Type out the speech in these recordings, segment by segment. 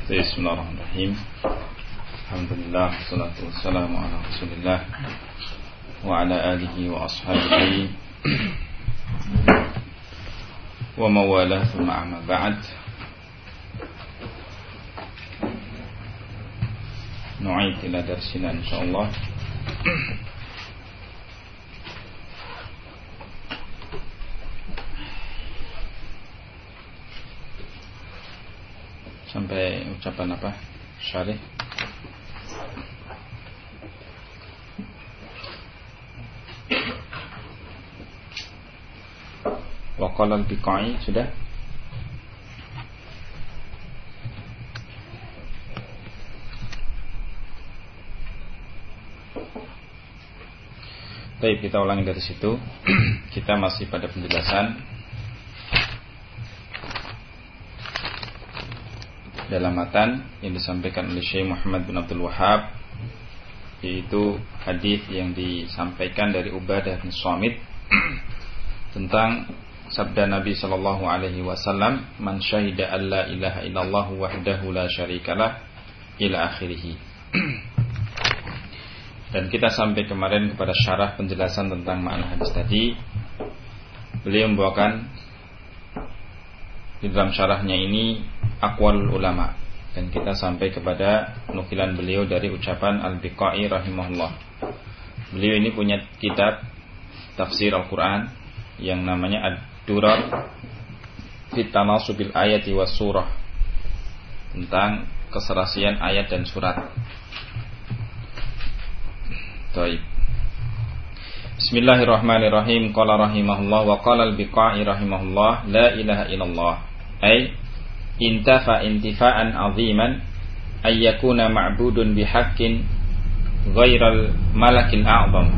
Bismillahirrahmanirrahim. Alhamdulillah, wassalatu wassalamu ala Rasulillah wa ala alihi wa ashabihi wa mawalah, thumma amma ba'd. Nu'id ila darsina insyaallah. Sampai ucapan apa? Syarih. Wa qala al-Biqai sudah? Baik, kita ulangi dari situ. Kita masih pada penjelasan dalam matan yang disampaikan oleh Syekh Muhammad bin Abdul Wahhab, yaitu hadis yang disampaikan dari Ubadah bin Samit tentang sabda Nabi sallallahu alaihi wasallam, "Man syahida an la ilaha illallah wahdahu la syarikalah" ila akhirih. Dan kita sampai kemarin kepada syarah penjelasan tentang makna hadis tadi. Beliau membawakan di dalam syarahnya ini aqwal ulama, dan kita sampai kepada nukilan beliau dari ucapan Al-Biqai rahimahullah. Beliau ini punya kitab tafsir Al-Quran yang namanya Ad-Durar fi Tanasubil Ayati was Surah, tentang keserasian ayat dan surat. Baik. Bismillahirrahmanirrahim. Qala rahimahullah wa qala Al-Biqai rahimahullah, la ilaha illallah ay intafa intifa'an aziman ay yakuna ma'budun bihaqqin ghairal malakil a'zam.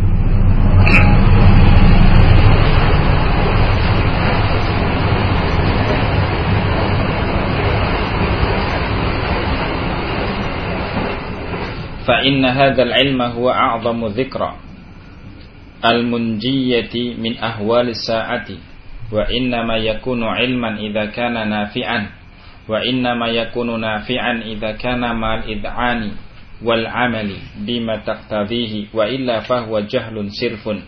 Fa inna hadzal ilma huwa a'zamu dzikra al-munjiyati min ahwalis sa'ati, wa innama yakunu ilman idza kana nafi'an, wa innama yakunu nafi'an idza kana mal id'ani wal amali bima taqtadhihi, wa illa fahuwa jahlun sirfun.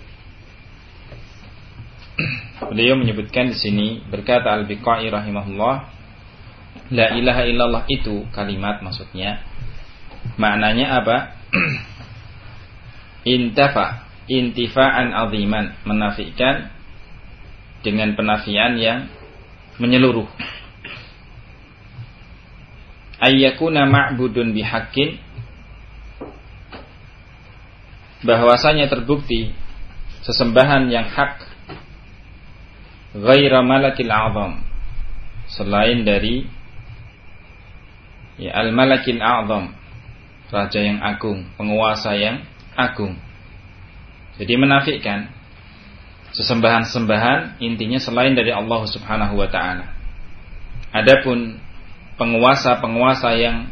Beliau menyebutkan di sini, berkata Al-Biqai rahimahullah, la ilaha illallah itu kalimat, maksudnya maknanya apa? Intafa intifa'an aziman, menafikan dengan penafian yang menyeluruh. Ayyakuna ma'budun bihaqqin, bahwasanya terbukti sesembahan yang hak, ghaira malakil a'zam, selain dari al-malakil a'zam, raja yang agung, penguasa yang agung. Jadi menafikan sesembahan-sembahan intinya selain dari Allah Subhanahu wa ta'ala. Adapun penguasa-penguasa yang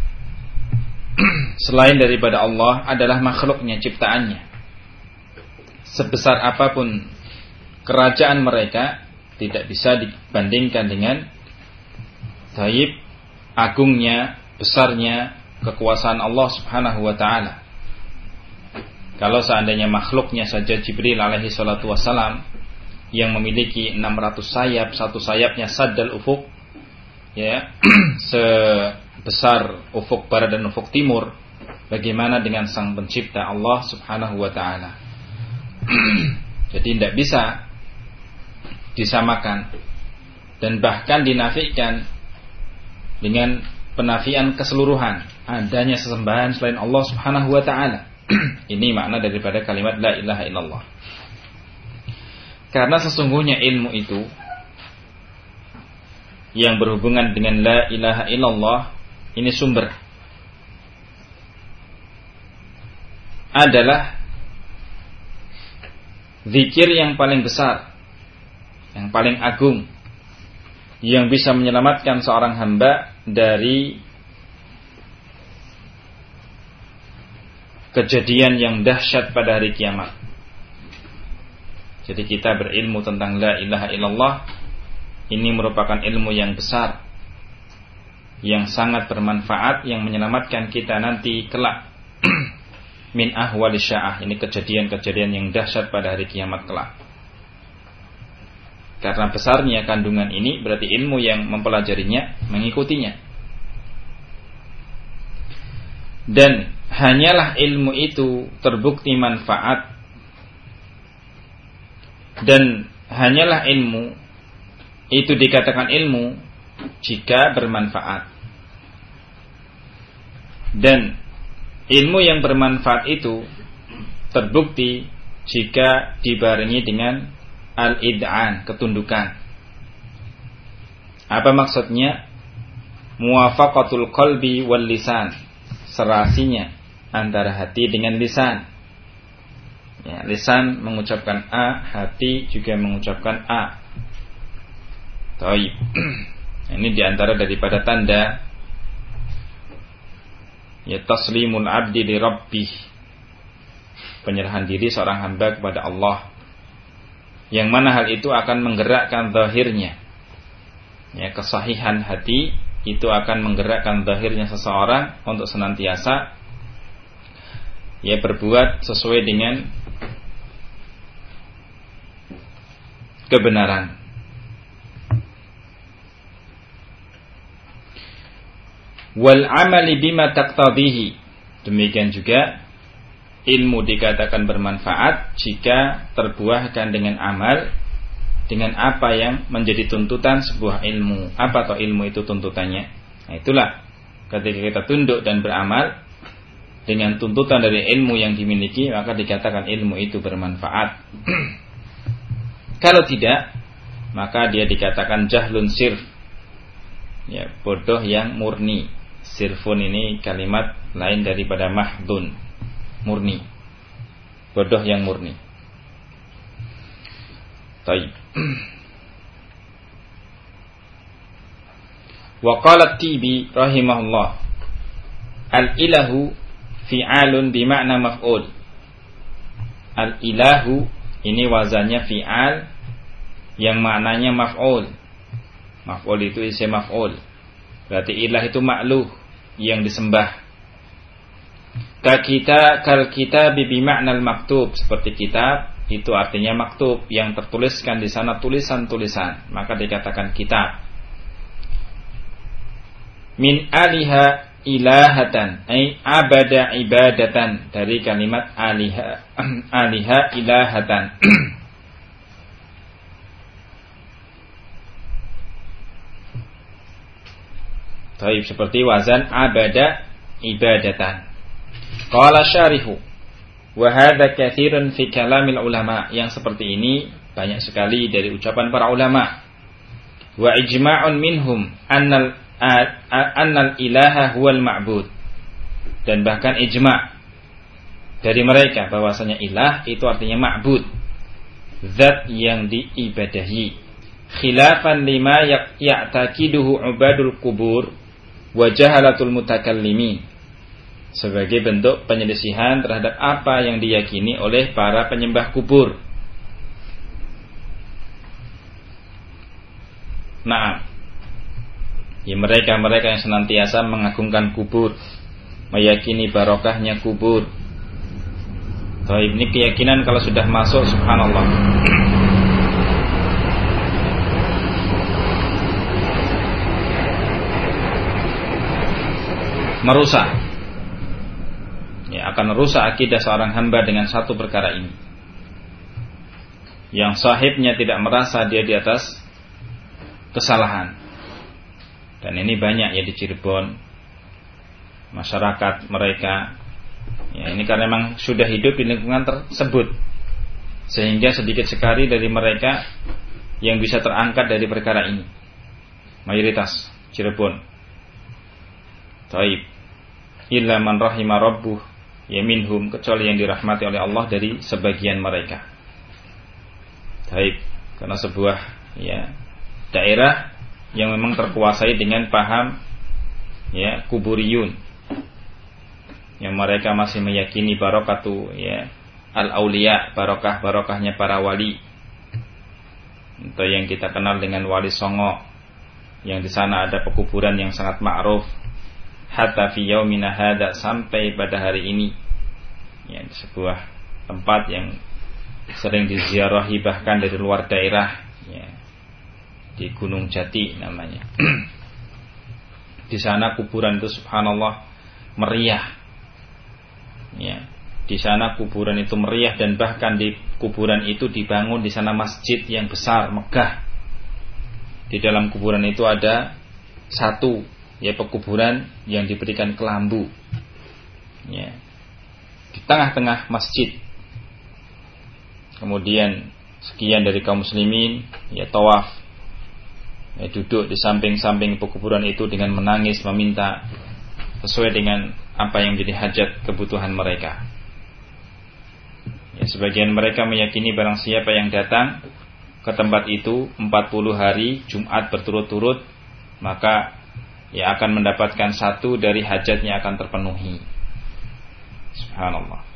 selain daripada Allah adalah makhluknya, ciptaannya. Sebesar apapun kerajaan mereka, tidak bisa dibandingkan dengan taib agungnya, besarnya kekuasaan Allah Subhanahu wa ta'ala. Kalau seandainya makhluknya saja Jibril alaihi salatu wassalam yang memiliki 600 sayap, satu sayapnya saddal ufuk, ya, sebesar ufuk barat dan ufuk timur, bagaimana dengan sang pencipta Allah Subhanahu wa ta'ala? Jadi tidak bisa disamakan, dan bahkan dinafikan dengan penafian keseluruhan, adanya sesembahan selain Allah Subhanahu wa ta'ala. Ini makna daripada kalimat la ilaha illallah. Karena sesungguhnya ilmu itu yang berhubungan dengan la ilaha illallah, ini sumber adalah zikir yang paling besar, yang paling agung, yang bisa menyelamatkan seorang hamba dari kejadian yang dahsyat pada hari kiamat. Jadi kita berilmu tentang la ilaha illallah, ini merupakan ilmu yang besar, yang sangat bermanfaat yang menyelamatkan kita nanti kelak min ahwali sya'ah. Ini kejadian-kejadian yang dahsyat pada hari kiamat kelak. Karena besarnya kandungan ini berarti ilmu yang mempelajarinya mengikutinya. Dan hanyalah ilmu itu terbukti manfaat, dan hanyalah ilmu itu dikatakan ilmu jika bermanfaat. Dan ilmu yang bermanfaat itu terbukti jika dibarengi dengan al-id'an, ketundukan. Apa maksudnya? Muwafaqatul qalbi wal lisan, serasinya antara hati dengan lisan. Ya, lisan mengucapkan A, hati juga mengucapkan A. Taib. Ini diantara daripada tanda ya taslimul abdi li rabbih, penyerahan diri seorang hamba kepada Allah, yang mana hal itu akan menggerakkan zahirnya. Ya, kesahihan hati itu akan menggerakkan zahirnya seseorang untuk senantiasa ya berbuat sesuai dengan kebenaran. Wal amali bima taqtadihi, demikian juga ilmu dikatakan bermanfaat jika terbuahkan dengan amal, dengan apa yang menjadi tuntutan sebuah ilmu. Apa atau ilmu itu tuntutannya? Nah, itulah ketika kita tunduk dan beramal dengan tuntutan dari ilmu yang dimiliki, maka dikatakan ilmu itu bermanfaat. Kalau tidak, maka dia dikatakan jahlun sirf, ya, bodoh yang murni. Sirfun ini kalimat lain daripada mahdun, murni, bodoh yang murni. Taib. Wa qala Tibi rahimahullah, al-ilahu fi'alun bima'na maf'ul. Al-ilahu ini wazannya fi'al yang maknanya maf'ul. Maf'ul itu isim maf'ul. Berarti ilah itu makluh, yang disembah. Kal kitab bima'nal maktub, seperti kitab itu artinya maktub, yang tertuliskan di sana tulisan-tulisan, maka dikatakan kitab. Min aliha ilahatan, ay abada ibadatan, dari kalimat aliha ilahatan. Taib, seperti wazan abada ibadatan. Qala syarihu, wa hadza katsirun fi kalamil ulama, yang seperti ini banyak sekali dari ucapan para ulama. Wa ijma'un minhum annal ilaha huwal ma'bud, dan bahkan ijma' dari mereka bahwasanya ilah itu artinya ma'bud, zat yang diibadahi. Khilafan lima ya'taqiduhu ubadul qubur wa jahalatul mutakallimin, sebagai bentuk penyelisihan terhadap apa yang diyakini oleh para penyembah kubur. Nah, ya mereka yang senantiasa mengagungkan kubur, meyakini barokahnya kubur. Taib, ini keyakinan kalau sudah masuk, subhanallah, merusak. Ya, akan merusak akidah seorang hamba dengan satu perkara ini. Yang sahibnya tidak merasa dia di atas kesalahan. Dan ini banyak ya di Cirebon, masyarakat mereka. Ya, ini karena memang sudah hidup di lingkungan tersebut, sehingga sedikit sekali dari mereka yang bisa terangkat dari perkara ini. Mayoritas Cirebon. Taib. Illa man rahima rabbuh, ya minhum, kecuali yang dirahmati oleh Allah dari sebagian mereka. Taib. Karena sebuah ya daerah yang memang terkuasai dengan paham ya kuburiyun, yang mereka masih meyakini barokatu ya al-auliya, barokahnya para wali, atau yang kita kenal dengan wali songo, yang di sana ada pekuburan yang sangat ma'ruf, hatta fi yaumina hadza, sampai pada hari ini, ya, di sebuah tempat yang sering diziarahi bahkan dari luar daerah, ya, di Gunung Jati namanya. Di sana kuburan itu subhanallah meriah, ya. Di sana kuburan itu meriah, dan bahkan di kuburan itu dibangun di sana masjid yang besar, megah. Di dalam kuburan itu ada satu, ya, pekuburan yang diberikan kelambu, ya, di tengah-tengah masjid. Kemudian sekian dari kaum muslimin, ya, tawaf, ya, duduk di samping-samping pekuburan itu dengan menangis, meminta sesuai dengan apa yang jadi hajat kebutuhan mereka. Ya, sebagian mereka meyakini barang siapa yang datang ke tempat itu 40 hari Jumat berturut-turut, maka ya akan mendapatkan satu dari hajatnya akan terpenuhi. Subhanallah.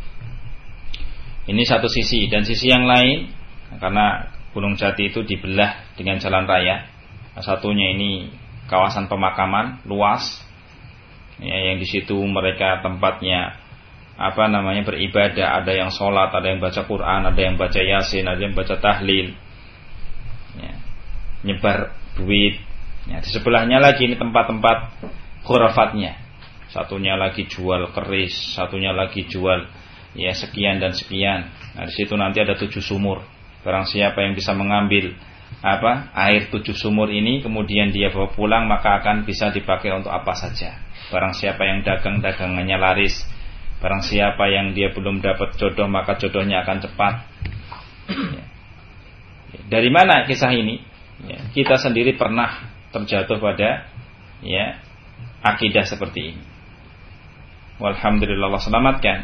Ini satu sisi, dan sisi yang lain, karena Gunung Jati itu dibelah dengan jalan raya. Satunya ini kawasan pemakaman luas, ya, yang di situ mereka tempatnya beribadah, ada yang sholat, ada yang baca Quran, ada yang baca Yasin, ada yang baca tahlil, ya, nyebar duit, ya. Di sebelahnya lagi ini tempat-tempat khurafatnya, satunya lagi jual keris, satunya lagi jual, ya, sekian dan sekian. Nah, di situ nanti ada 7 sumur. Barang siapa yang bisa mengambil air 7 sumur ini, kemudian dia bawa pulang, maka akan bisa dipakai untuk apa saja. Barang siapa yang dagangannya laris, barang siapa yang dia belum dapat jodoh, maka jodohnya akan cepat. Ya. Dari mana kisah ini? Ya, kita sendiri pernah terjatuh pada, ya, akidah seperti ini. Walhamdulillah, Allah selamatkan.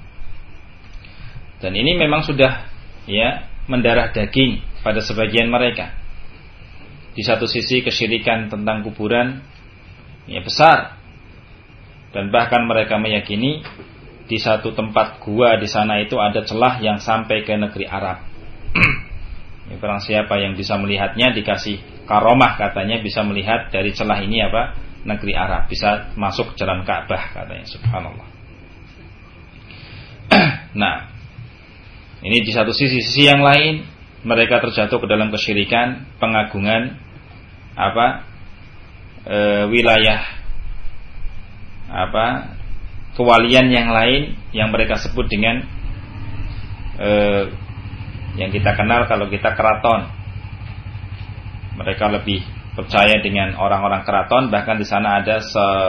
Dan ini memang sudah, ya, mendarah daging pada sebagian mereka. Di satu sisi kesyirikan tentang kuburan, ya, besar, dan bahkan mereka meyakini di satu tempat gua di sana itu ada celah yang sampai ke negeri Arab. Ya, barang siapa yang bisa melihatnya dikasih karomah, katanya bisa melihat dari celah ini negeri Arab, bisa masuk jalan Ka'bah katanya. Subhanallah. Nah, ini di satu sisi yang lain mereka terjatuh ke dalam kesyirikan, pengagungan wilayah kewalian yang lain yang mereka sebut dengan yang kita kenal kalau kita keraton. Mereka lebih percaya dengan orang-orang keraton, bahkan di sana ada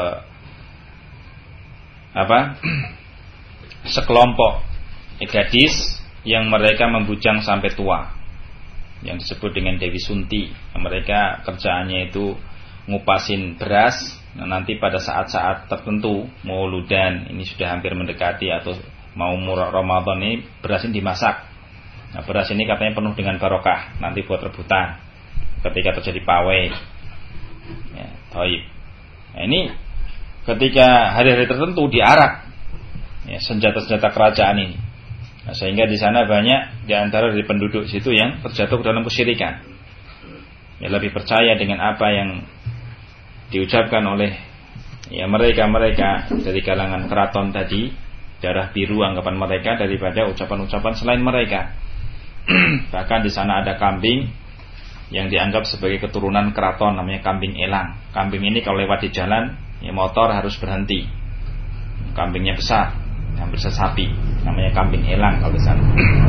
sekelompok gadis yang mereka membujang sampai tua, yang disebut dengan Dewi Sunti. Mereka kerjaannya itu ngupasin beras. Nah, nanti pada saat-saat tertentu Mauludan, ini sudah hampir mendekati atau mau Ramadan, ini beras ini dimasak. Nah, beras ini katanya penuh dengan barokah, nanti buat rebutan ketika terjadi pawai, ya, taib. Nah, ini ketika hari-hari tertentu diarak, ya, senjata-senjata kerajaan ini. Nah, sehingga di sana banyak di antara dari penduduk situ yang terjatuh ke dalam kesyirikan. Ya, lebih percaya dengan apa yang diucapkan oleh, ya, mereka dari kalangan keraton tadi, darah biru anggapan mereka, daripada ucapan-ucapan selain mereka. Bahkan di sana ada kambing yang dianggap sebagai keturunan keraton, namanya kambing elang. Kambing ini kalau lewat di jalan, ya, motor harus berhenti. Kambingnya besar, hampir sesapi, namanya kambing elang kalau di sana.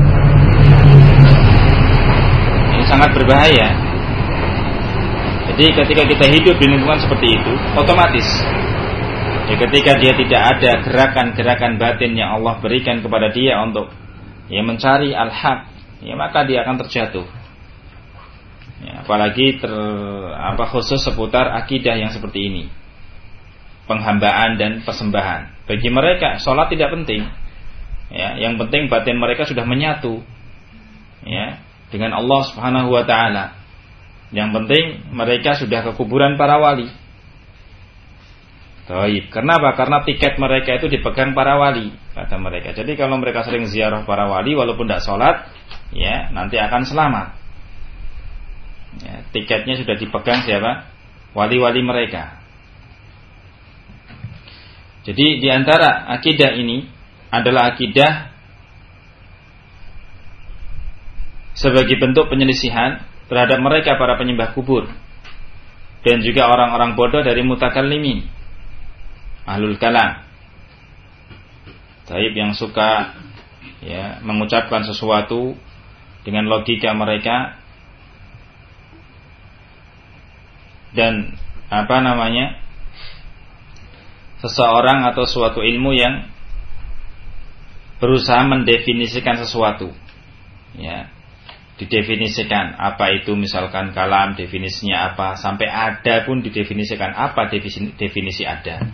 Ini sangat berbahaya. Jadi ketika kita hidup di lingkungan seperti itu, otomatis, ya, ketika dia tidak ada gerakan-gerakan batin yang Allah berikan kepada dia untuk, ya, mencari al-haq, ya, maka dia akan terjatuh. Ya, apalagi khusus seputar akidah yang seperti ini, penghambaan dan persembahan. Bagi mereka sholat tidak penting, ya, yang penting batin mereka sudah menyatu, ya, dengan Allah Subhanahu wa taala. Yang penting mereka sudah ke kuburan para wali. Baik. Kenapa? Karena tiket mereka itu dipegang para wali, kata mereka. Jadi kalau mereka sering ziarah para wali walaupun tidak sholat, ya, nanti akan selamat. Ya, tiketnya sudah dipegang siapa? wali-wali mereka. Jadi di antara akidah ini adalah akidah sebagai bentuk penyelisihan terhadap mereka para penyembah kubur dan juga orang-orang bodoh dari mutakallimin, ahlul kalam. Taib yang suka mengucapkan sesuatu dengan logika mereka dan seseorang atau suatu ilmu yang berusaha mendefinisikan sesuatu, didefinisikan apa itu misalkan kalam, definisinya apa, sampai ada pun didefinisikan apa definisi ada.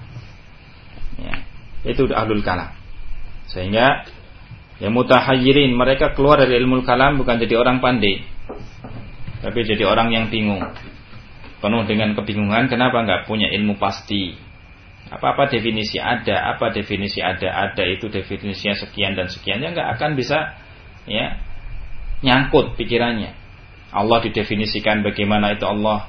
Itu ahlul kalam. Sehingga mutahayyirin, mereka keluar dari ilmu kalam bukan jadi orang pandai, tapi jadi orang yang bingung, penuh dengan kebingungan. Kenapa enggak punya ilmu pasti? Apa definisi ada? Apa definisi ada? Ada itu definisinya sekian dan sekiannya, enggak akan bisa nyangkut pikirannya. Allah didefinisikan bagaimana itu Allah.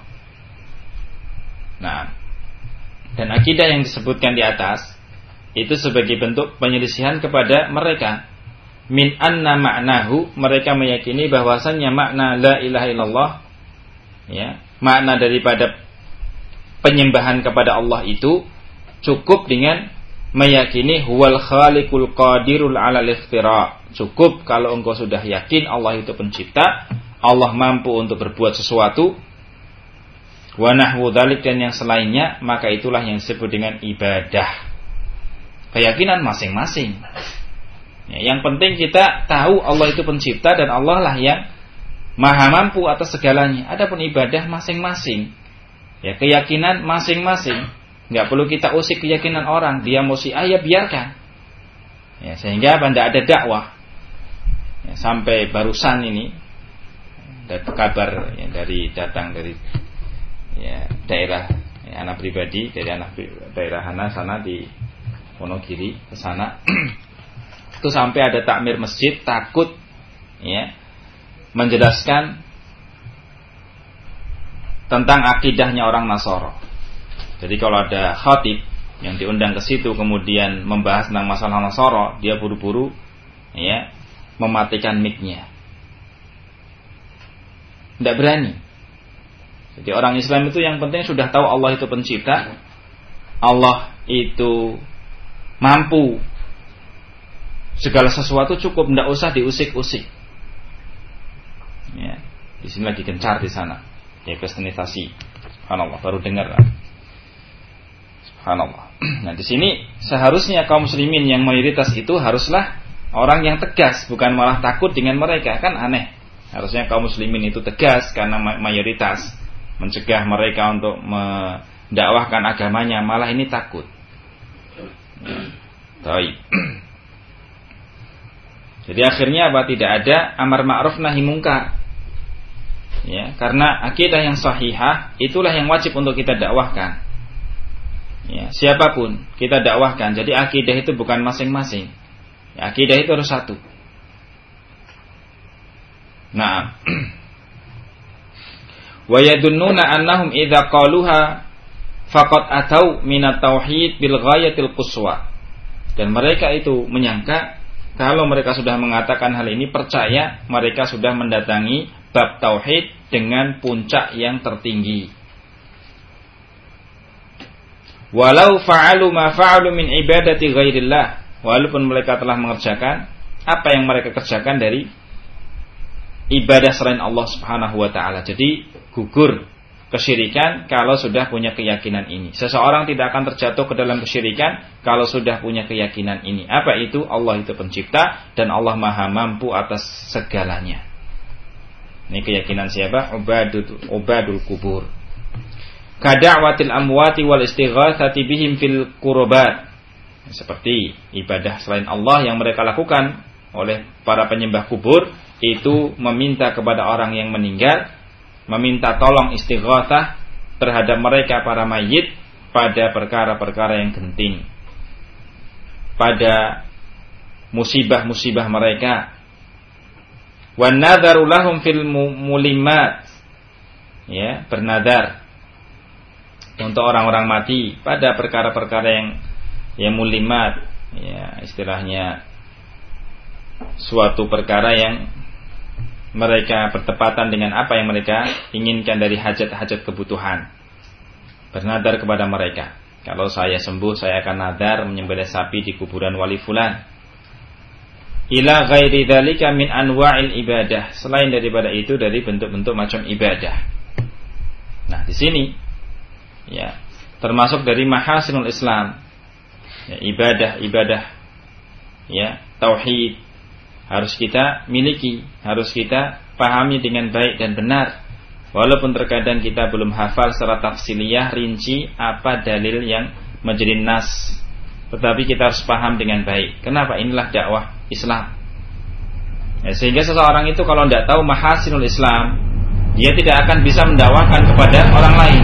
Nah, dan akidah yang disebutkan di atas itu sebagai bentuk penyelisihan kepada mereka. Min anna ma'nahu, mereka meyakini bahwasannya makna la ilaha illallah, makna daripada penyembahan kepada Allah itu cukup dengan meyakini huwal khaliqul qadirul alal ikhtira. Cukup kalau engkau sudah yakin Allah itu pencipta, Allah mampu untuk berbuat sesuatu, wa nahwu dzalik, dan yang selainnya, maka itulah yang disebut dengan ibadah. Keyakinan masing-masing. Yang penting kita tahu Allah itu pencipta dan Allah lah yang maha mampu atas segalanya. Adapun ibadah masing-masing, keyakinan masing-masing. Enggak perlu kita usik keyakinan orang. Dia mau si ayah biarkan. Sehingga tidak ada dakwah. Sampai barusan ini ada kabar datang dari daerah anak pribadi, dari daerah sana di Wonogiri ke sana. Itu sampai ada takmir masjid takut menjelaskan tentang akidahnya orang Nasara. Jadi kalau ada khatib yang diundang ke situ kemudian membahas tentang masalah Nasara, dia buru-buru mematikan mic-nya. Tidak berani. Jadi orang Islam itu yang penting sudah tahu Allah itu pencipta, Allah itu mampu segala sesuatu, cukup, tidak usah diusik-usik. Di sini lagi gencar di sana. Kristenisasi. Subhanallah, baru dengar. Subhanallah. Nah, di sini seharusnya kaum muslimin yang mayoritas itu haruslah orang yang tegas, bukan malah takut dengan mereka. Kan aneh. Harusnya kaum muslimin itu tegas karena mayoritas, mencegah mereka untuk mendakwahkan agamanya, malah ini takut. Baik. Jadi akhirnya apa? Tidak ada amar ma'ruf nahi mungkar. Karena akidah yang sahihah itulah yang wajib untuk kita dakwahkan. Siapapun kita dakwahkan. Jadi akidah itu bukan masing-masing. Akidah itu harus satu. Nah, wa yadunnuna annahum idza qaluha faqad atau minat tauhid bil ghayatil quswa. Dan mereka itu menyangka kalau mereka sudah mengatakan hal ini, percaya mereka sudah mendatangi bab tauhid dengan puncak yang tertinggi. Walau fa'alu ma fa'alu min ibadati ghairillah, walaupun mereka telah mengerjakan apa yang mereka kerjakan dari ibadah selain Allah Subhanahu wa taala. Jadi gugur kesyirikan kalau sudah punya keyakinan ini. Seseorang tidak akan terjatuh ke dalam kesyirikan kalau sudah punya keyakinan ini. Apa itu? Allah itu pencipta dan Allah maha mampu atas segalanya. Ini keyakinan siapa? Ubadul kubur. Kada'watil amwati wal istighatsati bihim fil qurbat. Seperti ibadah selain Allah yang mereka lakukan oleh para penyembah kubur, itu meminta kepada orang yang meninggal, meminta tolong istighatsah terhadap mereka para mayit pada perkara-perkara yang genting, pada musibah-musibah mereka. Wan nadharu lahum fil mulimat, bernadar untuk orang-orang mati pada perkara-perkara yang mulimat, ya istilahnya suatu perkara yang mereka bertepatan dengan apa yang mereka inginkan dari hajat-hajat kebutuhan. Bernadar kepada mereka, kalau saya sembuh saya akan nadar menyembelih sapi di kuburan wali fulan. Ila ghairi dzalika min anwa'il ibadah, selain daripada itu dari bentuk-bentuk macam ibadah. Nah, di sini ya termasuk dari mahasinul Islam, ya, ibadah ya tauhid harus kita miliki, harus kita pahami dengan baik dan benar, walaupun terkadang kita belum hafal secara tafsiliyah rinci apa dalil yang menjadi nas, tetapi kita harus paham dengan baik. Kenapa? Inilah dakwah Islam, ya, sehingga seseorang itu kalau tidak tahu mahasinul Islam, dia tidak akan bisa mendakwahkan kepada orang lain.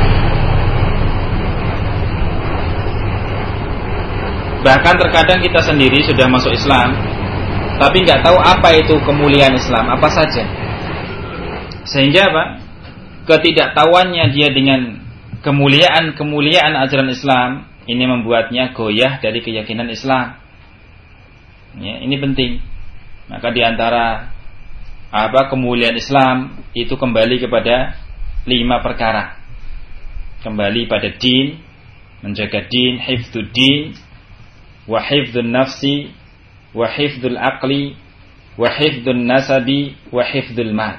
Bahkan terkadang kita sendiri sudah masuk Islam, tapi nggak tahu apa itu kemuliaan Islam, apa saja. Sehingga apa? Ketidaktahuannya dia dengan kemuliaan ajaran Islam ini membuatnya goyah dari keyakinan Islam. Ya, ini penting. Maka diantara kemuliaan Islam itu kembali kepada 5 perkara. Kembali pada din, menjaga din, hifdzud din, wa hifdzun nafsi, wa hifdzul aqli, wa hifdzun nasabi, wa hifdzul mal.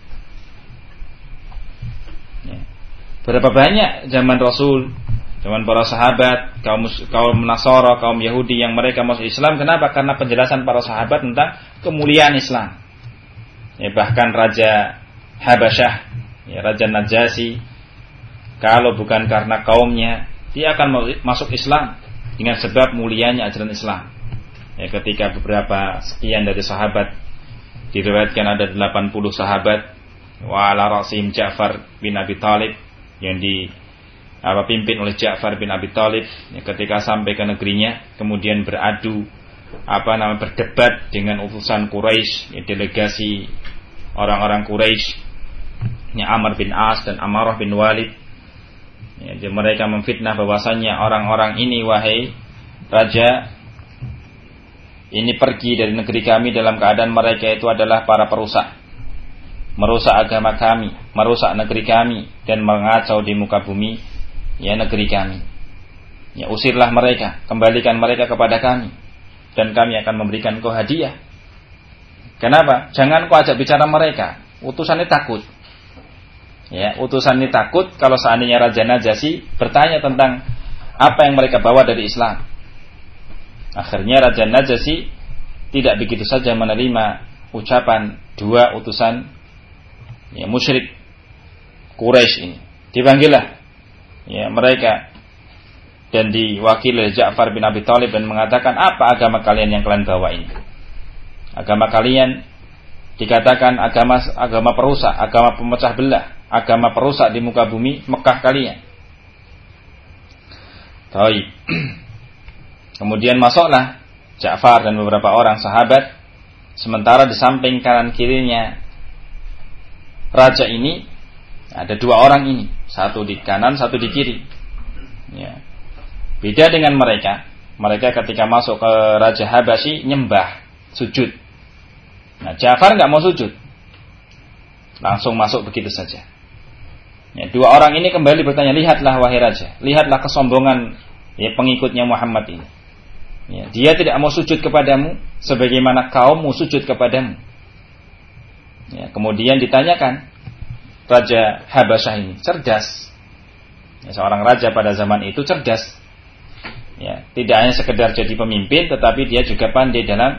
Ya. Berapa banyak zaman Rasul, zaman para sahabat, kaum Nasara, kaum Yahudi yang mereka masuk Islam. Kenapa? Karena penjelasan para sahabat tentang kemuliaan Islam. Ya, bahkan Raja Habasyah, ya, Raja Najasyi, kalau bukan karena kaumnya, dia akan masuk Islam dengan sebab mulianya ajaran Islam. Ya, ketika beberapa sekian dari sahabat, diriwayatkan ada 80 sahabat, wa ala ra'sihim Ja'far bin Abi Thalib, yang dipimpin oleh Ja'far bin Abi Thalib, ya, ketika sampai ke negerinya kemudian beradu berdebat dengan utusan Quraisy, ya, delegasi orang-orang Quraisy, ya, Amr bin As dan Amarah bin Walid. Ya, mereka memfitnah bahwasanya orang-orang ini, wahai raja, ini pergi dari negeri kami dalam keadaan mereka itu adalah para perusak, merusak agama kami, merusak negeri kami, dan mengacau di muka bumi, ya, negeri kami. Ya, usirlah mereka, kembalikan mereka kepada kami, dan kami akan memberikan kau hadiah. Kenapa? Jangan kau ajak bicara mereka, utusannya takut. Ya, utusan ini takut kalau seandainya Raja Najasyi bertanya tentang apa yang mereka bawa dari Islam. Akhirnya Raja Najasyi tidak begitu saja menerima ucapan 2 utusan, ya, musyrik Quraisy ini. Dipanggillah, ya, mereka dan diwakili oleh Ja'far bin Abi Thalib dan mengatakan, apa agama kalian yang kalian bawa ini? Agama kalian dikatakan agama perusak, agama pemecah belah, agama perusak di muka bumi Mekah kalian. Baik. Kemudian masuklah Ja'far dan beberapa orang sahabat, sementara di samping kanan kirinya raja ini ada 2 orang ini, satu di kanan, satu di kiri. Ya. Beda dengan mereka ketika masuk ke Raja Habasyah nyembah, sujud. Nah, Ja'far nggak mau sujud, langsung masuk begitu saja. Ya, 2 orang ini kembali bertanya, lihatlah wahai raja, lihatlah kesombongan, ya, pengikutnya Muhammad ini. Ya, dia tidak mau sujud kepadamu sebagaimana kaummu sujud kepadamu. Ya, kemudian ditanyakan, Raja Habasyah ini cerdas. Ya, seorang raja pada zaman itu cerdas. Ya, tidak hanya sekedar jadi pemimpin, tetapi dia juga pandai dalam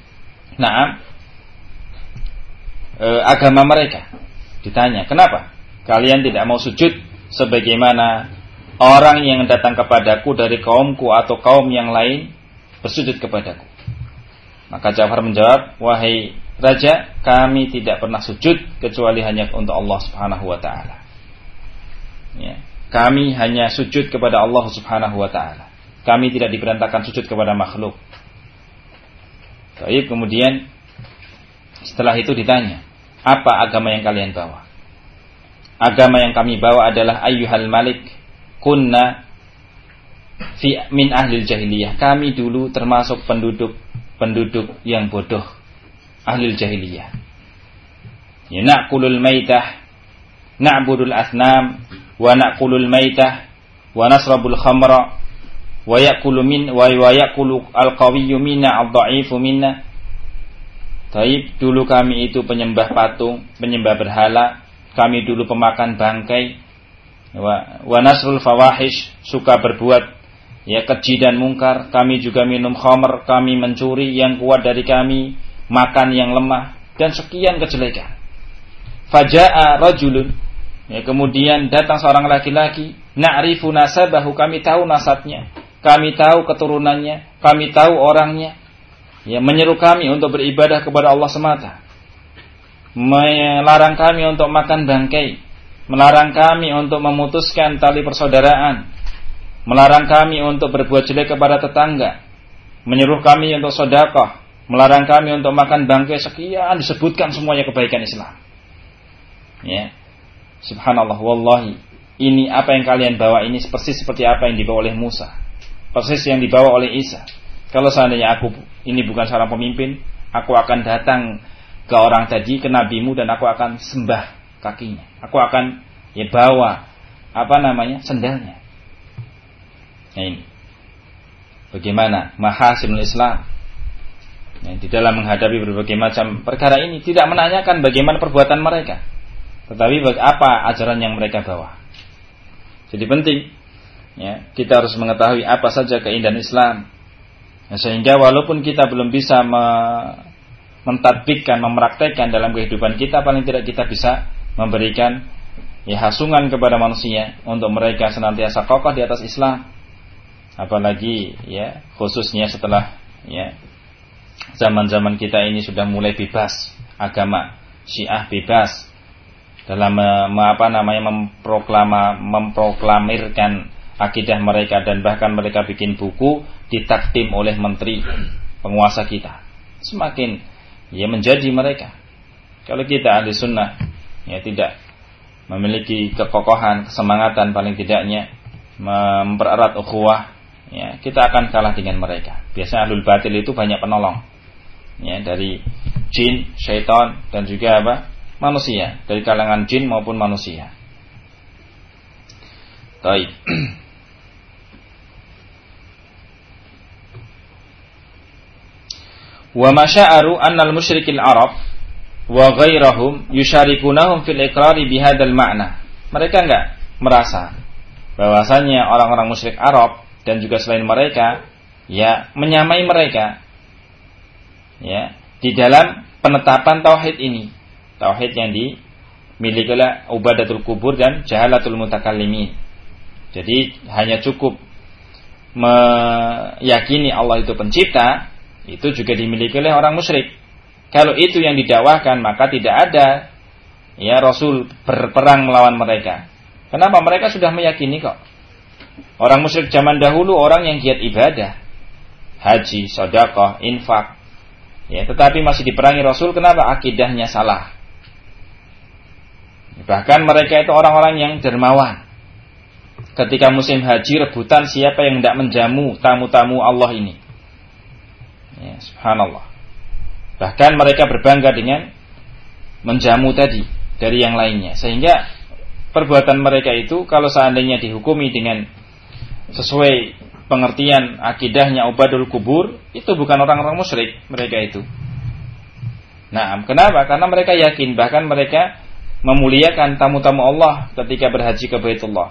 agama mereka. Ditanya, kenapa kalian tidak mau sujud sebagaimana orang yang datang kepadaku dari kaumku atau kaum yang lain bersujud kepadaku? Maka Ja'far menjawab, wahai raja, kami tidak pernah sujud kecuali hanya untuk Allah Subhanahu wa taala. Ya, kami hanya sujud kepada Allah Subhanahu wa taala. Kami tidak diperintahkan sujud kepada makhluk. Baik, kemudian setelah itu ditanya, apa agama yang kalian bawa? Agama yang kami bawa adalah ayyuhal malik, kunna min ahlil jahiliyah. Kami dulu termasuk penduduk yang bodoh, ahlil jahiliyah. Ya, na'kulul maitah, na'budul asnam, wa na'kulul maitah, wa nasrabul khamra, wa ya'kulu al-qawiyyu minna ad-dha'ifu minna. Taib, dulu kami itu penyembah patung, penyembah berhala, kami dulu pemakan bangkai, wa nasrul fawahish, suka berbuat ya keji dan mungkar, kami juga minum khamr, kami mencuri, yang kuat dari kami makan yang lemah, dan sekian kejelekan. Faja'a rajulun, ya, kemudian datang seorang laki-laki, na'rifu nasabahu, kami tahu nasabnya, kami tahu keturunannya, kami tahu orangnya, ya, menyeru kami untuk beribadah kepada Allah semata, melarang kami untuk makan bangkai, melarang kami untuk memutuskan tali persaudaraan, melarang kami untuk berbuat jelek kepada tetangga, menyuruh kami untuk sedekah, melarang kami untuk makan bangkai, sekian disebutkan semuanya kebaikan Islam. Ya, subhanallah, wallahi, ini apa yang kalian bawa ini persis seperti apa yang dibawa oleh Musa, persis yang dibawa oleh Isa. Kalau seandainya aku ini bukan seorang pemimpin, aku akan datang ke orang tadi, ke nabimu, dan aku akan sembah kakinya. Aku akan ya bawa sendalnya. Nah, ini bagaimana mahasinul Islam, ya, di dalam menghadapi berbagai macam perkara ini tidak menanyakan bagaimana perbuatan mereka, tetapi apa ajaran yang mereka bawa. Jadi penting, ya, kita harus mengetahui apa saja keindahan Islam. Nah, sehingga walaupun kita belum bisa mentadbikkan, mempraktekkan dalam kehidupan kita, paling tidak kita bisa memberikan ya hasungan kepada manusia untuk mereka senantiasa kokoh di atas Islam. Apalagi ya khususnya setelah ya zaman-zaman kita ini sudah mulai bebas, agama Syiah bebas dalam memproklamirkan akidah mereka, dan bahkan mereka bikin buku ditakdim oleh menteri penguasa kita. Semakin ya menjadi mereka. Kalau kita ahli sunnah ya tidak memiliki kekokohan, kesemangatan paling tidaknya mempererat ukhuwah, ya kita akan kalah dengan mereka. Biasanya ahlul batil itu banyak penolong, ya, dari jin, syaitan, dan juga manusia, dari kalangan jin maupun manusia. Baik. Wa masya'aru annal musyrikil Arab wa ghairahum yusyarikunahum fil iqrari bihadzal ma'na. Mereka enggak merasa bahwasanya orang-orang musyrik Arab dan juga selain mereka ya menyamai mereka ya di dalam penetapan tauhid ini. Tauhid yang dimiliki oleh ubadatul kubur dan jahalatul mutakallimin. Jadi hanya cukup meyakini Allah itu pencipta, itu juga dimiliki oleh orang musyrik. Kalau itu yang didakwahkan, maka tidak ada ya Rasul berperang melawan mereka. Kenapa? Mereka sudah meyakini kok. Orang musyrik zaman dahulu orang yang giat ibadah, haji, sedekah, infak. Ya, tetapi masih diperangi Rasul. Kenapa? Akidahnya salah. Bahkan mereka itu orang-orang yang dermawan. Ketika musim haji rebutan siapa yang tidak menjamu tamu-tamu Allah ini. Ya, subhanallah. Bahkan mereka berbangga dengan menjamu tadi dari yang lainnya. Sehingga perbuatan mereka itu kalau seandainya dihukumi dengan sesuai pengertian akidahnya ubadul kubur, itu bukan orang-orang musyrik mereka itu. Nah, kenapa? Karena mereka yakin, bahkan mereka memuliakan tamu-tamu Allah ketika berhaji ke Baitullah.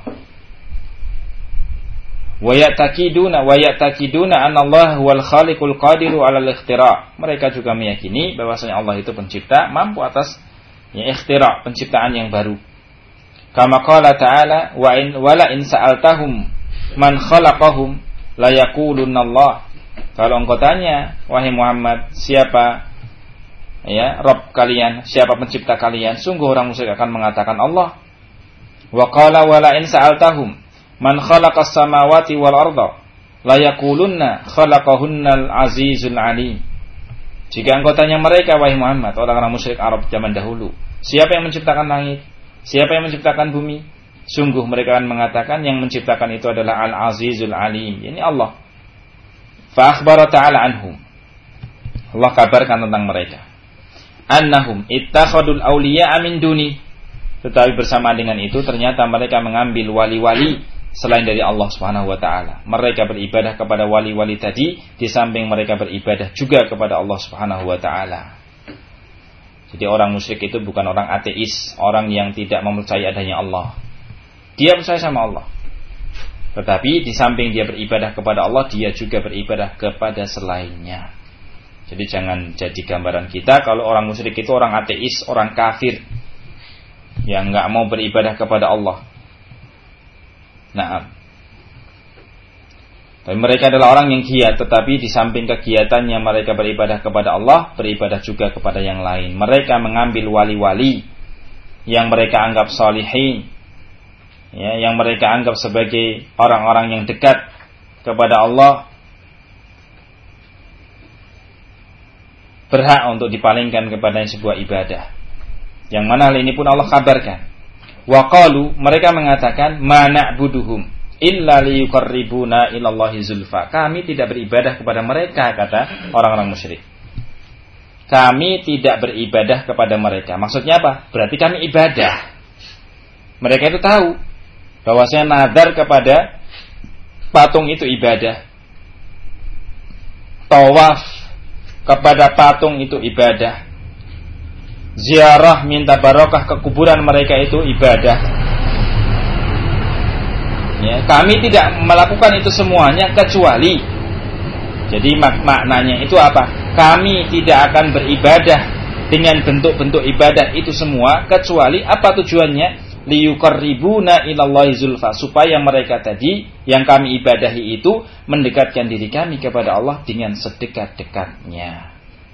Wa ya'taqiduna anna Allah huwal khaliqul qadiru 'alal ikhtira'. Mereka juga meyakini bahwasanya Allah itu pencipta, mampu atas ya ikhtira', penciptaan yang baru. Kama qala ta'ala wala in sa'altahum man khalaqahum la yaqulunna Allah. Kalau engkau tanya wahai Muhammad, siapa ya Rabb kalian, siapa pencipta kalian, sungguh orang musyrik akan mengatakan Allah. Wa qala wala in sa'altahum man khalaqas samawati wal arda la yaqulunna khalaqahunnal azizul alim. Jika engkau tanya mereka wahai Muhammad, orang-orang musyrik Arab zaman dahulu, siapa yang menciptakan langit, siapa yang menciptakan bumi, Sungguh mereka akan mengatakan yang menciptakan itu adalah Al-Azizul Alim, yakni Allah. Fa akhbara ta'ala anhum. Allah kabarkan tentang mereka. Annahum ittakhadul awliya'a min duni. Tetapi bersama dengan itu ternyata mereka mengambil wali-wali selain dari Allah Subhanahu wa taala. Mereka beribadah kepada wali-wali tadi di samping mereka beribadah juga kepada Allah Subhanahu wa taala. Jadi orang musyrik itu bukan orang ateis, orang yang tidak mempercayai adanya Allah. Dia percaya sama Allah. Tetapi di samping dia beribadah kepada Allah, dia juga beribadah kepada selainnya. Jadi jangan jadi gambaran kita kalau orang musyrik itu orang ateis, orang kafir yang enggak mau beribadah kepada Allah. Nah, tapi mereka adalah orang yang giat, tetapi di samping kegiatannya mereka beribadah kepada Allah, beribadah juga kepada yang lain. Mereka mengambil wali-wali yang mereka anggap salihin, ya, yang mereka anggap sebagai orang-orang yang dekat kepada Allah, berhak untuk dipalingkan kepada sebuah ibadah. Yang mana hal ini pun Allah kabarkan. Wa qalu, mereka mengatakan, ma na'buduhum illa liyuqarribuna ilallahi zulfa. Kami tidak beribadah kepada mereka, kata orang-orang musyrik. Kami tidak beribadah kepada mereka. Maksudnya apa? Berarti kami ibadah. Mereka itu tahu bahwasanya nadar kepada patung itu ibadah. Tawaf kepada patung itu ibadah. Ziarah minta barokah ke kuburan mereka itu ibadah. Ya, kami tidak melakukan itu semuanya kecuali. Jadi maknanya itu apa? Kami tidak akan beribadah dengan bentuk-bentuk ibadah itu semua kecuali apa tujuannya? Liyuqarribuna ilallahi zulfa, supaya mereka tadi yang kami ibadahi itu mendekatkan diri kami kepada Allah dengan sedekat-dekatnya.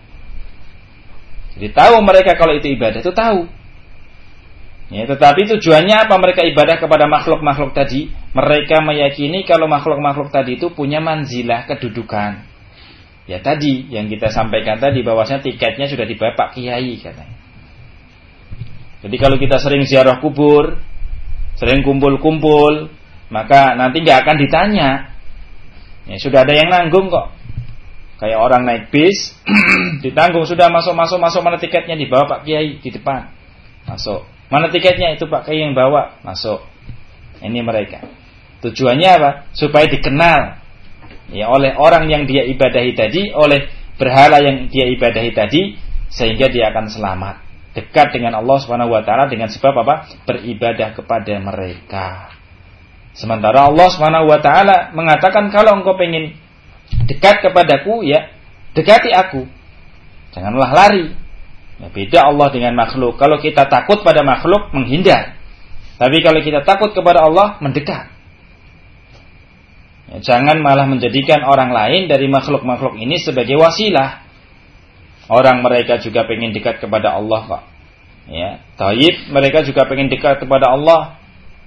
Jadi tahu mereka kalau itu ibadah itu tahu. Ya, tetapi tujuannya apa mereka ibadah kepada makhluk-makhluk tadi? Mereka meyakini kalau makhluk-makhluk tadi itu punya manzilah, kedudukan. Ya tadi yang kita sampaikan tadi bahwasanya tiketnya sudah dibayar Pak Kiai katanya. Jadi kalau kita sering ziarah kubur, sering kumpul-kumpul, maka nanti nggak akan ditanya. Ya, sudah ada yang nanggung kok. Kayak orang naik bis, ditanggung, sudah masuk, mana tiketnya, dibawa Pak Kiai di depan. Masuk. Mana tiketnya? Itu Pak Kiai yang bawa. Masuk. Ini mereka. Tujuannya apa? Supaya dikenal ya oleh orang yang dia ibadahi tadi, oleh berhala yang dia ibadahi tadi, sehingga dia akan selamat. Dekat dengan Allah Subhanahu wa taala dengan sebab apa? Beribadah kepada mereka. Sementara Allah Subhanahu wa taala mengatakan kalau engkau pengen dekat kepadaku, ya dekati aku. Janganlah lari. Ya, beda Allah dengan makhluk. Kalau kita takut pada makhluk, menghindar. Tapi kalau kita takut kepada Allah, mendekat. Ya, jangan malah menjadikan orang lain dari makhluk-makhluk ini sebagai wasilah. Orang mereka juga pengen dekat kepada Allah, Pak. Ya, taib mereka juga pengen dekat kepada Allah.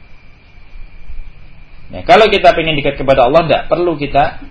Ya, kalau kita pengen dekat kepada Allah, tidak perlu kita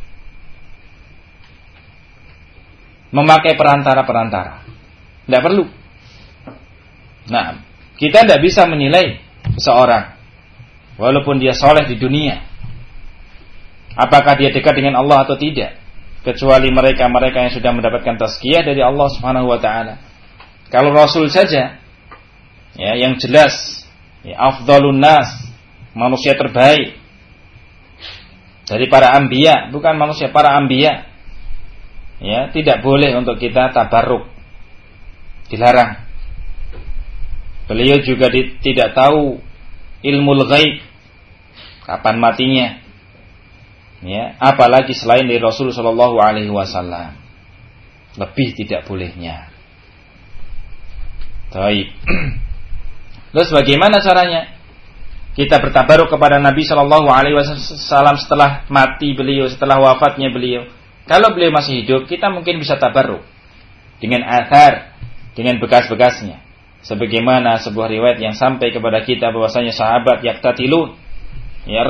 memakai perantara-perantara. Tidak perlu. Nah, kita tidak bisa menilai seseorang walaupun dia soleh di dunia, apakah dia dekat dengan Allah atau tidak, kecuali mereka-mereka yang sudah mendapatkan tazkiyah dari Allah Subhanahu wa taala. Kalau Rasul saja, ya, yang jelas, ya, afdhalun nas, manusia terbaik dari para anbiya, bukan manusia, para anbiya. Ya, tidak boleh untuk kita tabarruk. Dilarang. Beliau juga tidak tahu ilmul ghaib, kapan matinya. Ya, apalagi selain dari Rasul sallallahu alaihi wasallam. Lebih tidak bolehnya. Baik. Terus bagaimana caranya? Kita bertabaruk kepada Nabi sallallahu alaihi wasallam setelah mati beliau, setelah wafatnya beliau. Kalau beliau masih hidup, kita mungkin bisa tabaruk dengan athar, dengan bekas-bekasnya. Sebagaimana sebuah riwayat yang sampai kepada kita bahwasanya sahabat yaqtatilun, ya,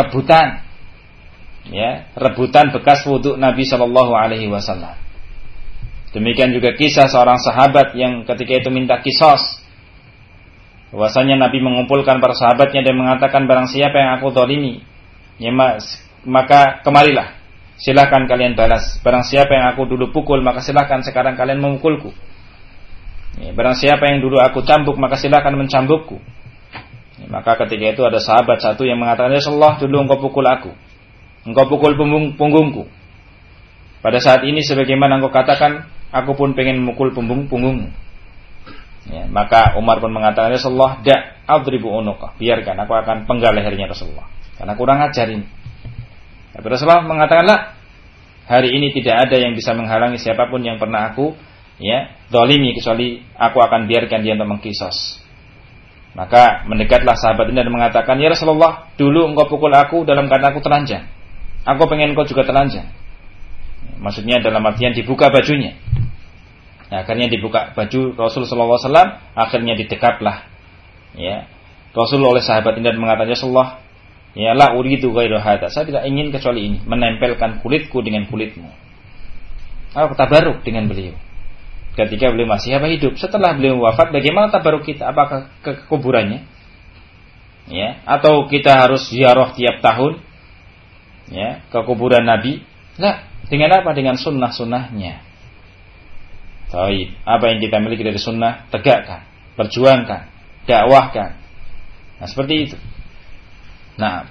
rebutan bekas wudhu Nabi sallallahu alaihi wasallam. Demikian juga kisah seorang sahabat yang ketika itu minta qisas. Bahwasanya Nabi mengumpulkan para sahabatnya dan mengatakan, barang siapa yang aku zalimi, ya maka kemarilah, silakan kalian balas. Barang siapa yang aku dulu pukul, maka silakan sekarang kalian memukulku. Ya, barang siapa yang dulu aku cambuk, maka silakan mencambukku. Ya, maka ketika itu ada sahabat satu yang mengatakan, ya Rasulullah, dulu engkau pukul aku, engkau pukul punggungku. Pada saat ini sebagaimana engkau katakan, aku pun pengen memukul punggungmu. Ya, maka Umar pun mengatakan, Rasulullah, adribu unuqa, biarkan, aku akan penggal lehernya Rasulullah, karena kurang ajar ini. Tapi Rasulullah mengatakanlah, hari ini tidak ada yang bisa menghalangi siapapun yang pernah aku zalimi, kecuali aku akan biarkan dia untuk mengkisos. Maka mendekatlah sahabat ini dan mengatakan, ya Rasulullah, dulu engkau pukul aku dalam keadaan aku telanjang, aku pengen engkau juga telanjang. Maksudnya dalam artian dibuka bajunya. Nah, akhirnya dibuka baju Rasul sallallahu alaihi wasallam, akhirnya didekaplah Rasul oleh sahabat ini dan mengatakan, ya Rasulullah, ya la uridu ghairu hadza, saya tidak ingin kecuali ini, menempelkan kulitku dengan kulitmu. Aku tabaruk dengan beliau ketika beliau masih hidup. Setelah beliau wafat, bagaimana tabaruk kita? Apakah ke kuburannya? Atau kita harus ziarah tiap tahun ke kuburan Nabi? Nah, dengan apa? Dengan sunnah-sunnahnya. Baik, apa yang kita miliki dari sunnah, tegakkan, perjuangkan, dakwahkan. Nah, seperti itu. Nah,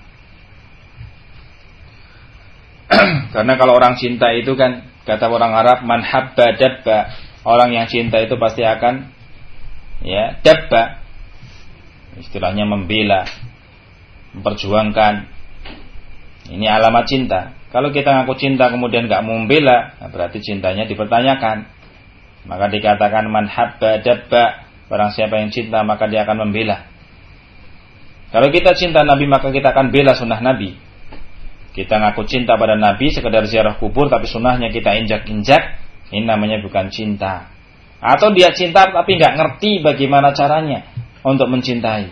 karena kalau orang cinta itu kan, kata orang Arab, man habba dabba, orang yang cinta itu pasti akan dabba, istilahnya membela, memperjuangkan. Ini alamat cinta. Kalau kita ngaku cinta kemudian gak mau membela, nah berarti cintanya dipertanyakan. Maka dikatakan man habba dabba, barang siapa yang cinta maka dia akan membela. Kalau kita cinta Nabi maka kita akan bela sunnah Nabi. Kita ngaku cinta pada Nabi sekedar ziarah kubur tapi sunnahnya kita injak-injak, ini namanya bukan cinta. Atau dia cinta tapi gak ngerti bagaimana caranya untuk mencintai.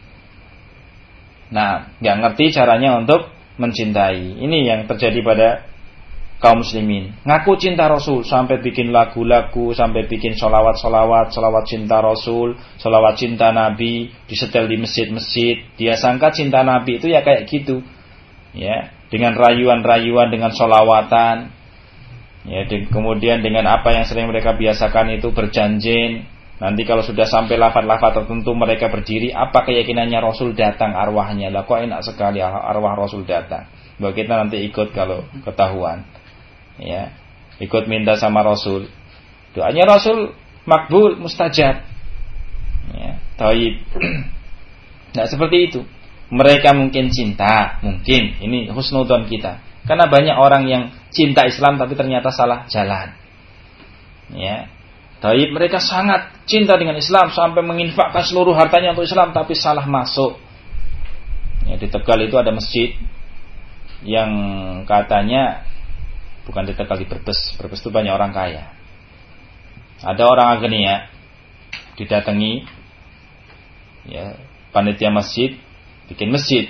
Nah, gak ngerti caranya untuk mencintai. Ini yang terjadi pada kaum muslimin. Ngaku cinta Rasul, sampai bikin lagu-lagu, sampai bikin solawat cinta Rasul, solawat cinta Nabi, disetel di masjid-masjid. Dia sangka cinta Nabi itu ya kayak gitu, dengan rayuan-rayuan, dengan solawatan, kemudian dengan apa yang sering mereka biasakan itu berjanjin. Nanti kalau sudah sampai lafaz-lafaz tertentu mereka berdiri. Apa keyakinannya Rasul datang arwahnya? Lah kok enak sekali arwah Rasul datang. Bahwa kita nanti ikut kalau ketahuan. Ikut minta sama Rasul, doanya Rasul makbul, mustajab. Taib. Nah, seperti itu. Mereka mungkin cinta, mungkin ini husnudzon kita. Karena banyak orang yang cinta Islam tapi ternyata salah jalan. Taib, mereka sangat cinta dengan Islam sampai menginfakkan seluruh hartanya untuk Islam tapi salah masuk. Di Tegal itu ada masjid yang katanya, bukan di Tegal, di Brebes itu banyak orang kaya. Ada orang agenia didatangi panitia masjid, bikin masjid.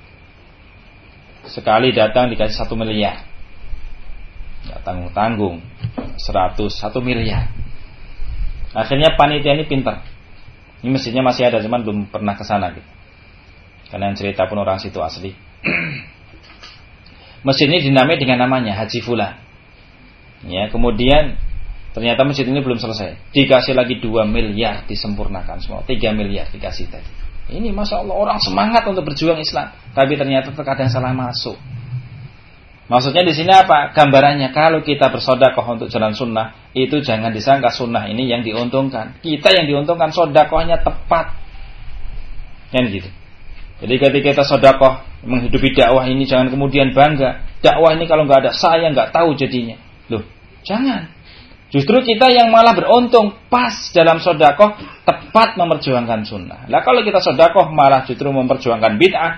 Sekali datang dikasih 1 miliar. Enggak tanggung-tanggung. 1 miliar. Akhirnya panitia ini pintar. Ini masjidnya masih ada, cuman belum pernah ke sana gitu. Karena yang cerita pun orang situ asli. Masjid ini dinamai dengan namanya Haji Fulan. Kemudian ternyata masjid ini belum selesai. Dikasih lagi 2 miliar, disempurnakan semua. 3 miliar dikasih tadi. Ini Masya Allah, orang semangat untuk berjuang Islam. Tapi ternyata terkadang salah masuk. Maksudnya di sini apa? Gambarannya, kalau kita bersedekah untuk jalan sunnah, itu jangan disangka sunnah ini yang diuntungkan. Kita yang diuntungkan, sedekahnya tepat. Kan gitu. Jadi ketika kita sedekah menghidupi dakwah ini, jangan kemudian bangga. Dakwah ini kalau nggak ada saya nggak tahu jadinya. Loh, jangan. Justru kita yang malah beruntung pas dalam sedekah tepat memperjuangkan sunnah. Lah kalau kita sedekah malah justru memperjuangkan bid'ah,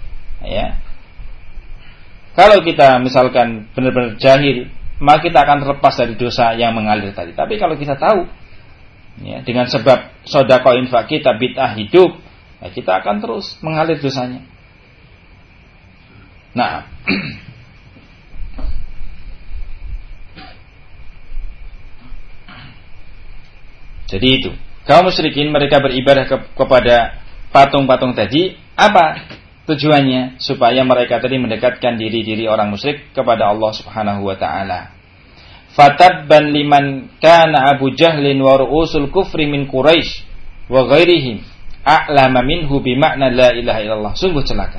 Kalau kita misalkan benar-benar jahil, maka kita akan terlepas dari dosa yang mengalir tadi. Tapi kalau kita tahu, dengan sebab sedekah infak kita bid'ah hidup, kita akan terus mengalir dosanya. Nah, jadi itu. kaum musyrikin mereka beribadah kepada patung-patung tadi, apa tujuannya? Supaya mereka tadi mendekatkan diri orang musyrik kepada Allah Subhanahu wa taala. Fatabban liman kana Abu Jahlin wa ru'usul kufri min Quraisy wa ghairihim a'lama minhu bi makna la ilaha illallah. Sungguh celaka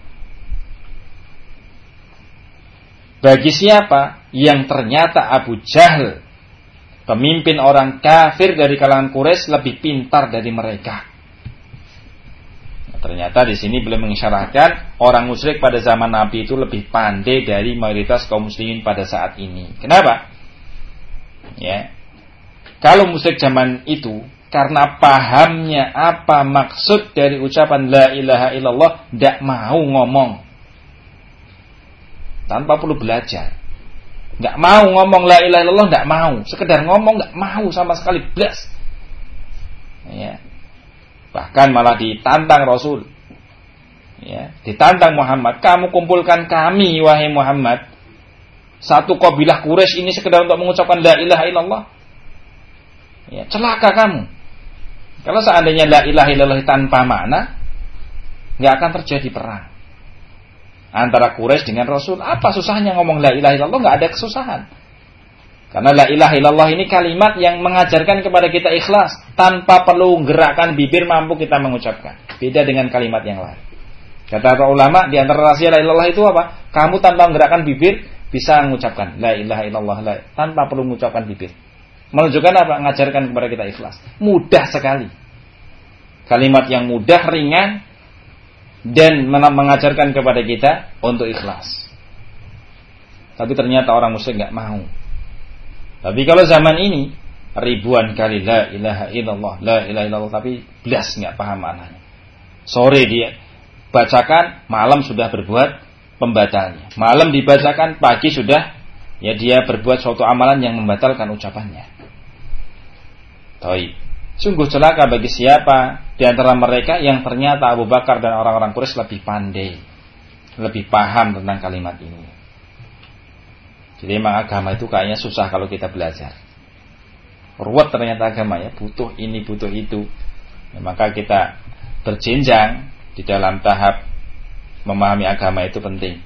bagi siapa yang ternyata Abu Jahal, pemimpin orang kafir dari kalangan Quraisy, lebih pintar dari mereka. Nah, ternyata di sini beliau mengisyaratkan orang musyrik pada zaman Nabi itu lebih pandai dari mayoritas kaum muslimin pada saat ini. Kenapa? Ya, kalau musyrik zaman itu karena pahamnya apa maksud dari ucapan la ilaha illallah, tidak mau ngomong tanpa perlu belajar. Nggak mau ngomong la ilaha illallah, nggak mau. Sekedar ngomong nggak mau sama sekali, blas. Ya. Bahkan malah ditantang Rasul. Ya, ditantang Muhammad, kamu kumpulkan kami wahai Muhammad, satu kabilah Quraisy ini sekedar untuk mengucapkan la ilaha illallah. Ya, celaka kamu. Kalau seandainya la ilaha illallah tanpa makna, nggak akan terjadi perang antara Quraisy dengan Rasul. Apa susahnya ngomong la ilaha illallah? Nggak ada kesusahan. Karena la ilaha illallah ini kalimat yang mengajarkan kepada kita ikhlas, tanpa perlu gerakan bibir mampu kita mengucapkan. Beda dengan kalimat yang lain. Kata para ulama, di antara rahasia la ilaha illallah itu apa? Kamu tanpa gerakan bibir bisa mengucapkan la ilaha illallah tanpa perlu mengucapkan bibir. Menunjukkan apa? Mengajarkan kepada kita ikhlas. Mudah sekali. Kalimat yang mudah, ringan, dan mengajarkan kepada kita untuk ikhlas. Tapi ternyata orang musyrik nggak mau. Tapi kalau zaman ini ribuan kali la ilaha illallah, la ilaha illallah, tapi belas nggak paham maknanya. Sore dia bacakan, malam sudah berbuat pembatalnya. Malam dibacakan, pagi sudah ya dia berbuat suatu amalan yang membatalkan ucapannya. Taib. Sungguh celaka bagi siapa di antara mereka yang ternyata Abu Bakar dan orang-orang Quraisy lebih pandai, lebih paham tentang kalimat ini. Jadi memang agama itu kayaknya susah kalau kita belajar. Ruwet ternyata agama ya, butuh ini, butuh itu. Ya, maka kita berjenjang di dalam tahap memahami agama itu penting.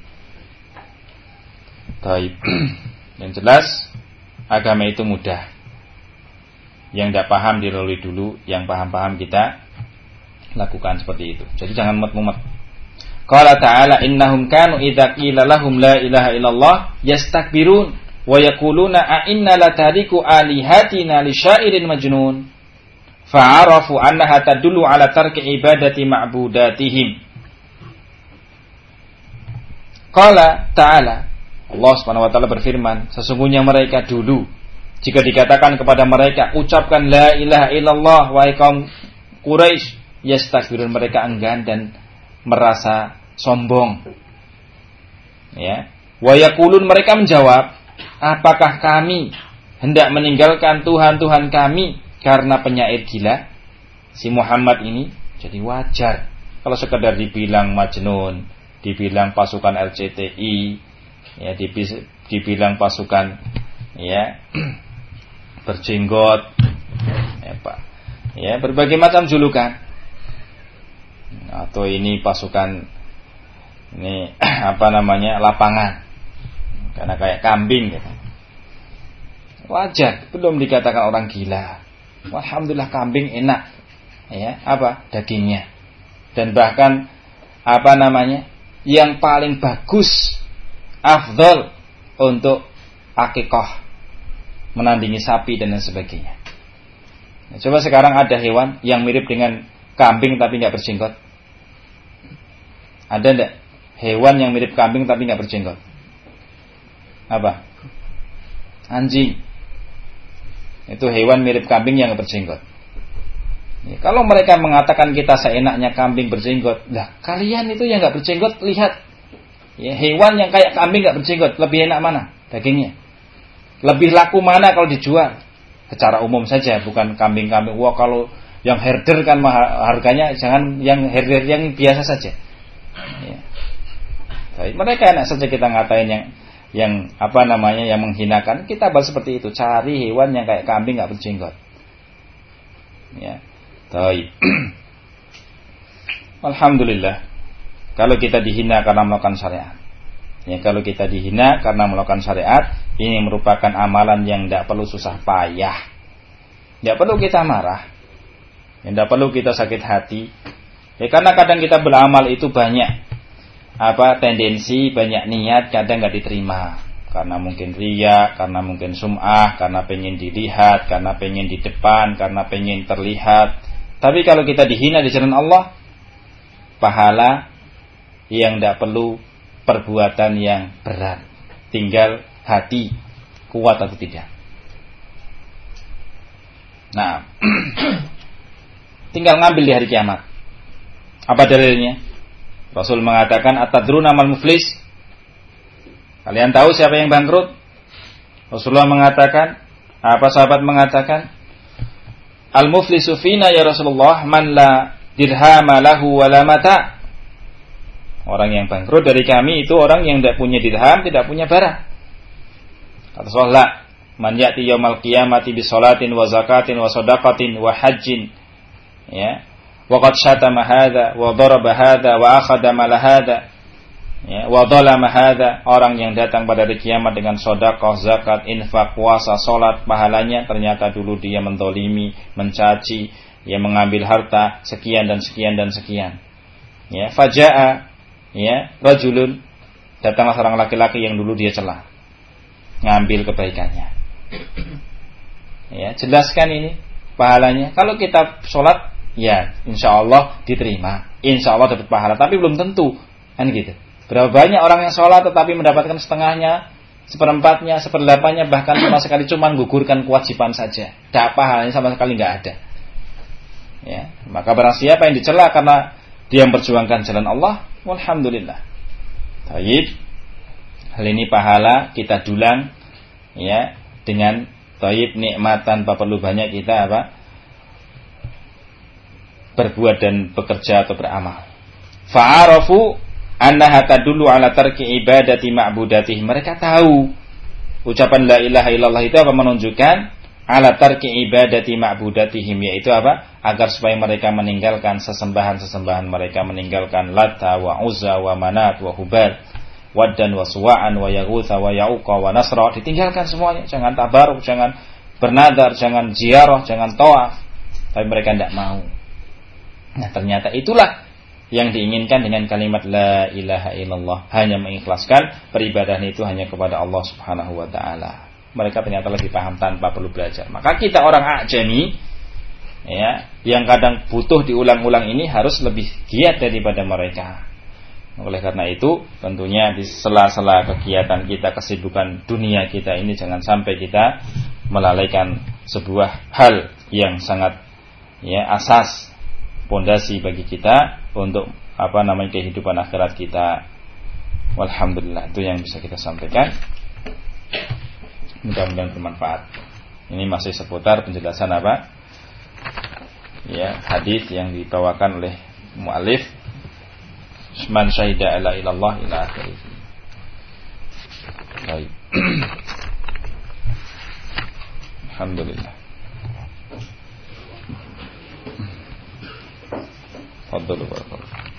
Taib. Yang jelas agama itu mudah. Yang tidak paham dilalui dulu, yang paham-paham kita lakukan seperti itu. Jadi jangan mumet-mumet. Qala ta'ala innahum kanu idza qila lahum la ilaha illallah yastakbirun wa yaquluna a inna latariku alihatina li syairin majnun fa'arafu annaha tadullu ala tarki ibadati ma'budatihim. Qala ta'ala, Allah Subhanahu wa taala berfirman, sesungguhnya mereka dulu jika dikatakan kepada mereka ucapkan la ilaha illallah wahai kaum Quraisy, yastakbirun, mereka enggan dan merasa sombong. Ya. Wa yaqulun, mereka menjawab, apakah kami hendak meninggalkan Tuhan-Tuhan kami karena penyair gila si Muhammad ini? Jadi wajar kalau sekedar dibilang majnun, dibilang pasukan LCTI, ya dibilang pasukan ya berjenggot, ya Pak, ya berbagai macam julukan. Atau ini pasukan ini apa namanya lapangan, karena kayak kambing gitu. Wajar, belum dikatakan orang gila. Alhamdulillah kambing enak, ya apa dagingnya, dan bahkan apa namanya yang paling bagus, afdol untuk akikah, menandingi sapi dan lain sebagainya. Nah, coba sekarang ada hewan yang mirip dengan kambing tapi nggak berjenggot. Ada enggak hewan yang mirip kambing tapi nggak berjenggot? Apa? Anjing. Itu hewan mirip kambing yang nggak berjenggot. Ya, kalau mereka mengatakan kita seenaknya kambing berjenggot, lah kalian itu yang nggak berjenggot lihat, ya, hewan yang kayak kambing nggak berjenggot lebih enak mana dagingnya? Lebih laku mana kalau dijual? Secara umum saja, bukan kambing-kambing. Wah, kalau yang herder kan harganya, jangan yang herder yang biasa saja. Ya. Mereka enak saja kita ngatain yang apa namanya yang menghinakan. Kita bahas seperti itu. Cari hewan yang kayak kambing nggak berjenggot. Ya. Baik. Alhamdulillah. Kalau kita dihina karena melakukan syariat. Ya, kalau kita dihina karena melakukan syariat, ini merupakan amalan yang tidak perlu susah payah. Tidak perlu kita marah. Tidak perlu kita sakit hati. Ya, karena kadang kita beramal itu banyak tendensi, banyak niat, kadang nggak diterima. Karena mungkin riya, karena mungkin sum'ah, karena pengen dilihat, karena pengen di depan, karena pengen terlihat. Tapi kalau kita dihina di jalan Allah, pahala yang tidak perlu perbuatan yang berat, tinggal hati kuat atau tidak. Nah, tinggal ngambil di hari kiamat. Apa dalilnya? Rasul mengatakan, atadruna mal muflis? Kalian tahu siapa yang bangkrut? Rasulullah mengatakan, sahabat mengatakan, al muflisu fina ya Rasulullah man la dirhama lahu wa la mata. Orang yang bangkrut dari kami itu orang yang tidak punya dirham, tidak punya barang. Kata Rasulullah, man ya'ti yaumal qiyamati bi sholatin wa zakatin wa shadaqatin wa hajjin, ya, wa qad syatama hadza wa daraba hadza wa akhadha mal hadza, ya, wa dhalama hadza. Orang yang datang pada hari kiamat dengan sedekah, zakat, infak, puasa, salat, pahalanya ternyata dulu dia mendolimi, mencaci, ya, mengambil harta sekian dan sekian dan sekian. Ya, faja'a, ya, rajulun, datanglah seorang laki-laki yang dulu dia celah, ngambil kebaikannya. Ya, jelaskan ini pahalanya. Kalau kita sholat, ya, insya Allah diterima, insya Allah dapat pahala. Tapi belum tentu, kan gitu. Berapa banyak orang yang sholat tetapi mendapatkan setengahnya, seperempatnya, seperdelapannya, bahkan sama sekali cuma gugurkan kewajiban saja. Tidak pahalanya sama sekali nggak ada. Ya, maka barang siapa yang dicela karena dia memperjuangkan jalan Allah, alhamdulillah. Taib. Hal ini pahala kita dulang, ya, dengan taib nikmat tanpa perlu banyak kita berbuat dan bekerja atau beramal. Fa'arafu annaha tadullu ala tarki ibadati ma'budatih. Mereka tahu ucapan la ilaha illallah itu menunjukkan ala tarki ibadati ma'budatihim, yaitu agar supaya mereka meninggalkan sesembahan-sesembahan mereka, meninggalkan Lata wa Uzza wa Manat wa Hubal, Waddan wa Suwa'an wa Yaghutha wa Ya'uqa wa Nasra. Ditinggalkan semuanya. Jangan tabaruk, jangan bernadar, jangan ziarah, jangan tawaf. Tapi mereka tidak mau. Nah, ternyata itulah yang diinginkan dengan kalimat la ilaha illallah. Hanya mengikhlaskan peribadahan itu hanya kepada Allah subhanahu wa ta'ala. Mereka ternyata lebih paham tanpa perlu belajar. Maka kita orang ajami, ya, yang kadang butuh diulang-ulang ini harus lebih giat daripada mereka. Oleh karena itu, tentunya di sela-sela kegiatan kita, kesibukan dunia kita ini, jangan sampai kita melalaikan sebuah hal yang sangat, ya, asas, pondasi bagi kita untuk kehidupan akhirat kita. Walhamdulillah, itu yang bisa kita sampaikan. Mudah-mudahan bermanfaat. Ini masih seputar penjelasan ya, hadis yang dibawakan oleh mu'alif, man syahida la ilallah ila akhirih. Baik. Alhamdulillah. Fadhlu barakallahu.